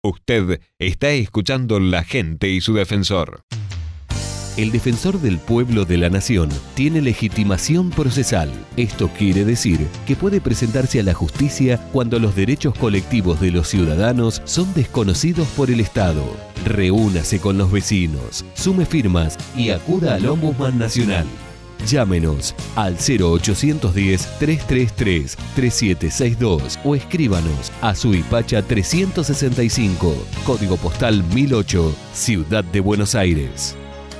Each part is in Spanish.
Usted está escuchando La Gente y su Defensor. El defensor del pueblo de la nación tiene legitimación procesal. Esto quiere decir que puede presentarse a la justicia cuando los derechos colectivos de los ciudadanos son desconocidos por el Estado. Reúnase con los vecinos, sume firmas y acuda al Ombudsman Nacional. Llámenos al 0810-333-3762 o escríbanos a Suipacha 365, código postal 1008, Ciudad de Buenos Aires.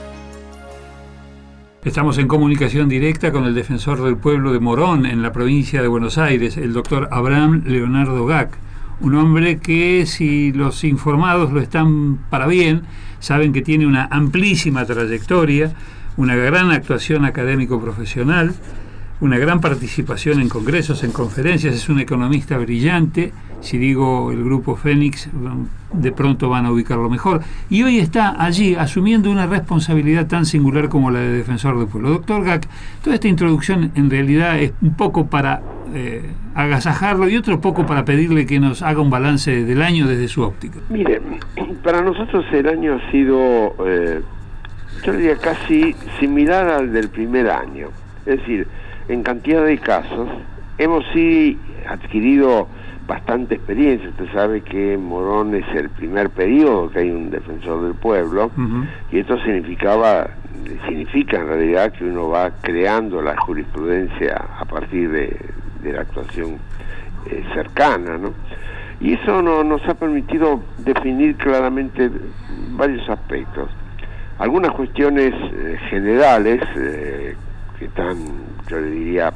Estamos en comunicación directa con el defensor del pueblo de Morón, en la provincia de Buenos Aires, el doctor Abraham Leonardo Gac, un hombre que, si los informados lo están para bien, saben que tiene una amplísima trayectoria, una gran actuación académico-profesional, una gran participación en congresos, en conferencias, es un economista brillante. Si digo el grupo Fénix, de pronto van a ubicarlo mejor. Y hoy está allí asumiendo una responsabilidad tan singular como la de defensor del pueblo. Doctor Gac, toda esta introducción en realidad es un poco para agasajarlo y otro poco para pedirle que nos haga un balance del año desde su óptica. Mire, para nosotros el año ha sido, yo diría, casi similar al del primer año. Es decir, en cantidad de casos hemos sí adquirido bastante experiencia. Usted sabe que en Morón es el primer periodo que hay un defensor del pueblo, y esto significa en realidad que uno va creando la jurisprudencia a partir de la actuación cercana, ¿no? Y eso nos ha permitido definir claramente varios aspectos. Algunas cuestiones generales que están, yo le diría,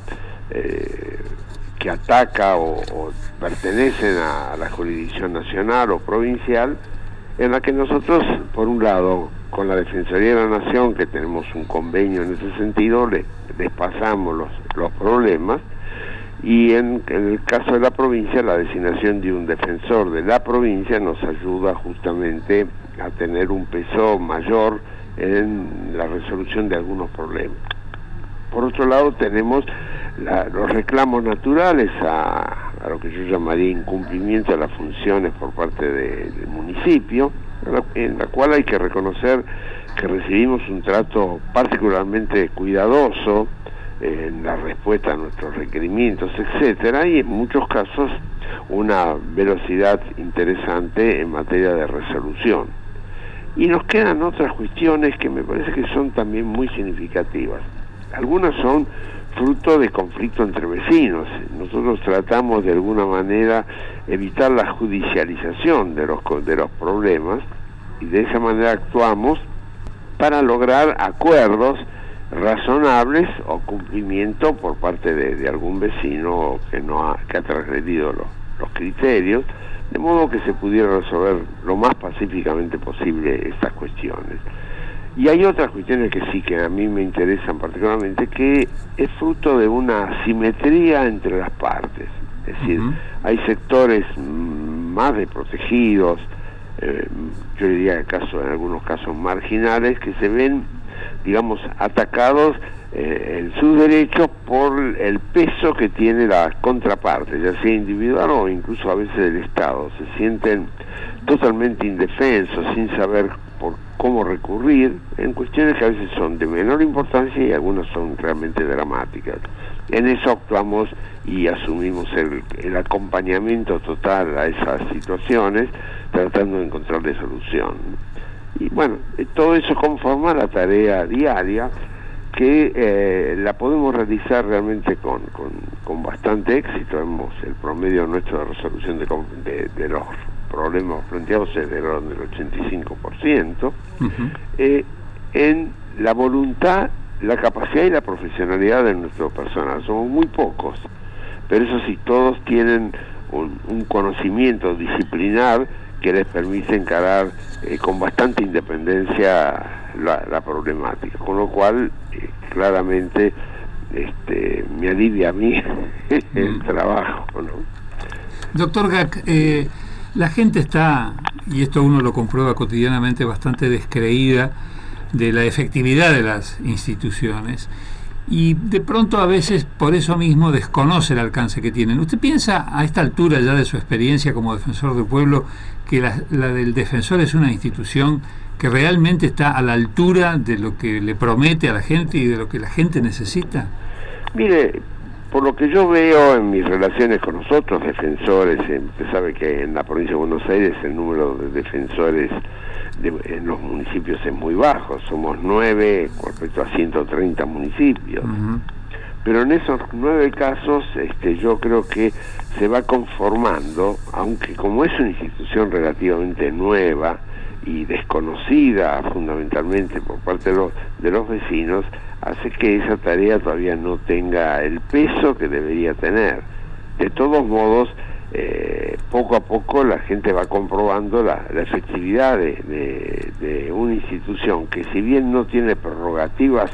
que ataca o pertenecen a la jurisdicción nacional o provincial, en la que nosotros, por un lado, con la Defensoría de la Nación, que tenemos un convenio en ese sentido, les pasamos los problemas, y en el caso de la provincia, la designación de un defensor de la provincia nos ayuda justamente a tener un peso mayor en la resolución de algunos problemas. Por otro lado, tenemos los reclamos naturales a lo que yo llamaría incumplimiento de las funciones por parte del municipio, en la cual hay que reconocer que recibimos un trato particularmente cuidadoso en la respuesta a nuestros requerimientos, etcétera, y en muchos casos una velocidad interesante en materia de resolución. Y nos quedan otras cuestiones que me parece que son también muy significativas. Algunas son fruto de conflicto entre vecinos. Nosotros tratamos de alguna manera evitar la judicialización de los problemas, y de esa manera actuamos para lograr acuerdos razonables o cumplimiento por parte de algún vecino que ha transgredido los criterios, de modo que se pudiera resolver lo más pacíficamente posible estas cuestiones. Y hay otras cuestiones que sí, que a mí me interesan particularmente, que es fruto de una asimetría entre las partes. Es decir, hay sectores más desprotegidos, yo diría en algunos casos marginales, que se ven, digamos, atacados en sus derechos por el peso que tiene la contraparte, ya sea individual o incluso a veces del Estado. Se sienten totalmente indefensos, sin saber por cómo recurrir, en cuestiones que a veces son de menor importancia y algunas son realmente dramáticas. En eso actuamos y asumimos el acompañamiento total a esas situaciones, tratando de encontrarle solución. Y bueno, todo eso conforma la tarea diaria, que la podemos realizar realmente con bastante éxito. El promedio nuestro de resolución de los problemas planteados es del orden del 85%, en la voluntad, la capacidad y la profesionalidad de nuestro personal. Somos muy pocos, pero eso sí, todos tienen un conocimiento disciplinar que les permite encarar con bastante independencia la problemática, con lo cual claramente me alivia a mí el trabajo, ¿no? Doctor Gac, la gente está, y esto uno lo comprueba cotidianamente, bastante descreída de la efectividad de las instituciones, y de pronto a veces por eso mismo desconoce el alcance que tienen. ¿Usted piensa a esta altura ya de su experiencia como defensor del pueblo que la del defensor es una institución que realmente está a la altura de lo que le promete a la gente y de lo que la gente necesita? Mire, por lo que yo veo en mis relaciones con los otros defensores, usted sabe que en la provincia de Buenos Aires el número de defensores en los municipios es muy bajo, somos 9 con respecto a 130 municipios. Uh-huh. Pero en esos 9 casos yo creo que se va conformando, aunque como es una institución relativamente nueva y desconocida fundamentalmente por parte de los vecinos, hace que esa tarea todavía no tenga el peso que debería tener. De todos modos, poco a poco la gente va comprobando la efectividad de una institución que, si bien no tiene prerrogativas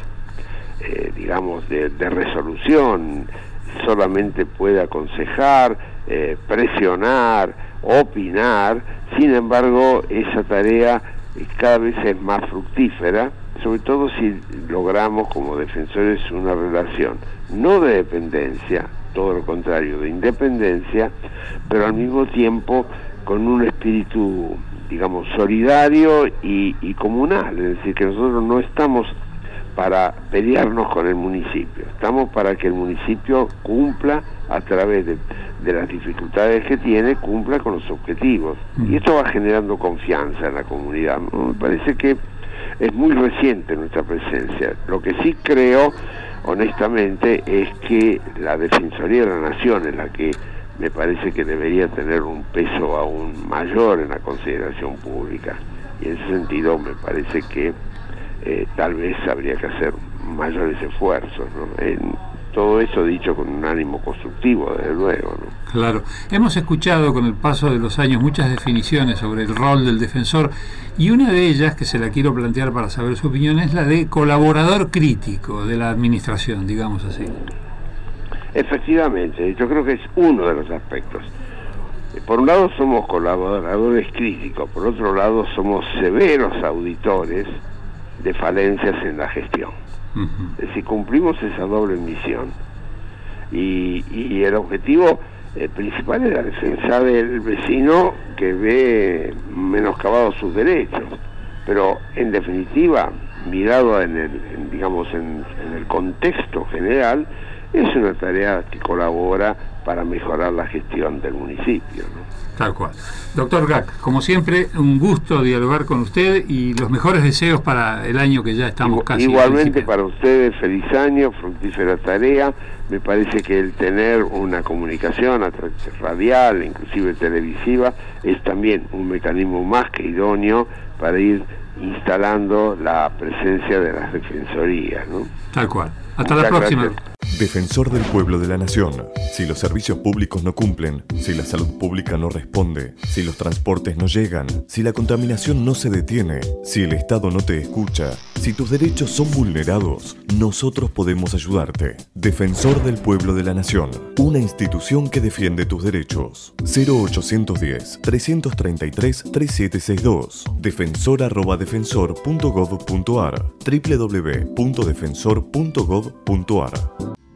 digamos de resolución, solamente puede aconsejar, presionar, opinar. Sin embargo, esa tarea cada vez es más fructífera, sobre todo si logramos como defensores una relación no de dependencia, todo lo contrario, de independencia, pero al mismo tiempo con un espíritu, digamos, solidario y comunal. Es decir, que nosotros no estamos para pelearnos con el municipio, estamos para que el municipio cumpla a través de las dificultades que tiene, cumpla con los objetivos. Y esto va generando confianza en la comunidad. Me parece que es muy reciente nuestra presencia. Lo que sí creo, honestamente, es que la Defensoría de la Nación es la que me parece que debería tener un peso aún mayor en la consideración pública. Y en ese sentido me parece que tal vez habría que hacer mayores esfuerzos, ¿no? Todo eso dicho con un ánimo constructivo, desde luego, ¿no? Claro. Hemos escuchado con el paso de los años muchas definiciones sobre el rol del defensor, y una de ellas, que se la quiero plantear para saber su opinión, es la de colaborador crítico de la administración, digamos así. Efectivamente, yo creo que es uno de los aspectos. Por un lado somos colaboradores críticos, por otro lado somos severos auditores de falencias en la gestión. Uh-huh. Es decir, cumplimos esa doble misión. Y el objetivo principal es la defensa del vecino que ve menoscabados sus derechos. Pero en definitiva, mirado en el contexto general, es una tarea que colabora para mejorar la gestión del municipio, ¿no? Tal cual. Doctor Gak, como siempre, un gusto dialogar con usted y los mejores deseos para el año que ya estamos casi. Igualmente para ustedes, feliz año, fructífera tarea. Me parece que el tener una comunicación a través radial, inclusive televisiva, es también un mecanismo más que idóneo para ir instalando la presencia de las defensorías, ¿no? Tal cual. Hasta la próxima. Gracias. Defensor del pueblo de la nación. Si los servicios públicos no cumplen, si la salud pública no responde, si los transportes no llegan, si la contaminación no se detiene, si el Estado no te escucha, si tus derechos son vulnerados, nosotros podemos ayudarte. Defensor del pueblo de la nación. Una institución que defiende tus derechos. 0810-333-3762. defensor@defensor.gov.ar. www.defensor.gov.ar.